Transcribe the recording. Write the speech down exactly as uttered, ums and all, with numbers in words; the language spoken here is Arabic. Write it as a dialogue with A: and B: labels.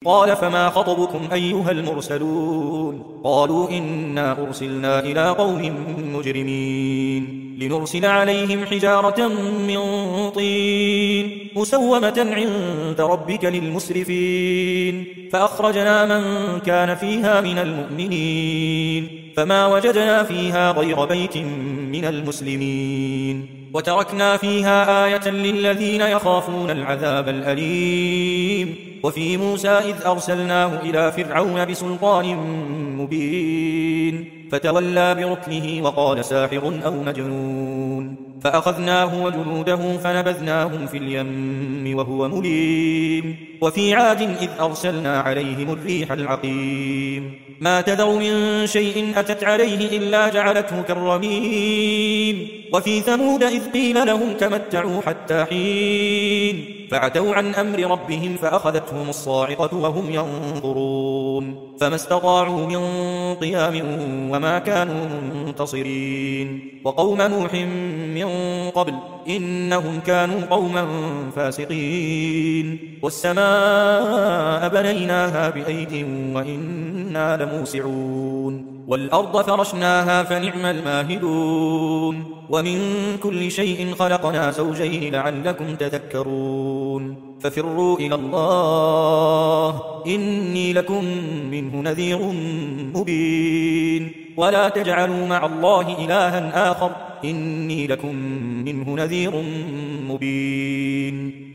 A: قال فما خطبكم أيها المرسلون قالوا إنا أرسلنا إلى قوم مجرمين لنرسل عليهم حجارة من طين مسومة عند ربك للمسرفين فأخرجنا من كان فيها من المؤمنين فما وجدنا فيها غير بيت من المسلمين وتركنا فيها آية للذين يخافون العذاب الأليم وفي موسى إذ أرسلناه إلى فرعون بسلطان مبين فتولى بركنه وقال ساحر أو مجنون فأخذناه وجنوده فنبذناهم في اليم وهو مليم وفي عاد إذ أرسلنا عليهم الريح العقيم ما تذر من شيء أتت عليه إلا جعلته كالرميم وفي ثمود إذ قيل لهم تمتعوا حتى حين فعتوا عن أمر ربهم فأخذتهم الصاعقة وهم ينظرون فما استطاعوا من قيام وما كانوا منتصرين وقوم نوح من قبل إنهم كانوا قوما فاسقين والسماء بنيناها بأيد وإنا لموسعون والأرض فرشناها فنعم الماهدون ومن كل شيء خلقنا زوجين لعلكم تذكرون ففروا إلى الله إني لكم منه نذير مبين ولا تجعلوا مع الله إلها آخر إني لكم منه نذير مبين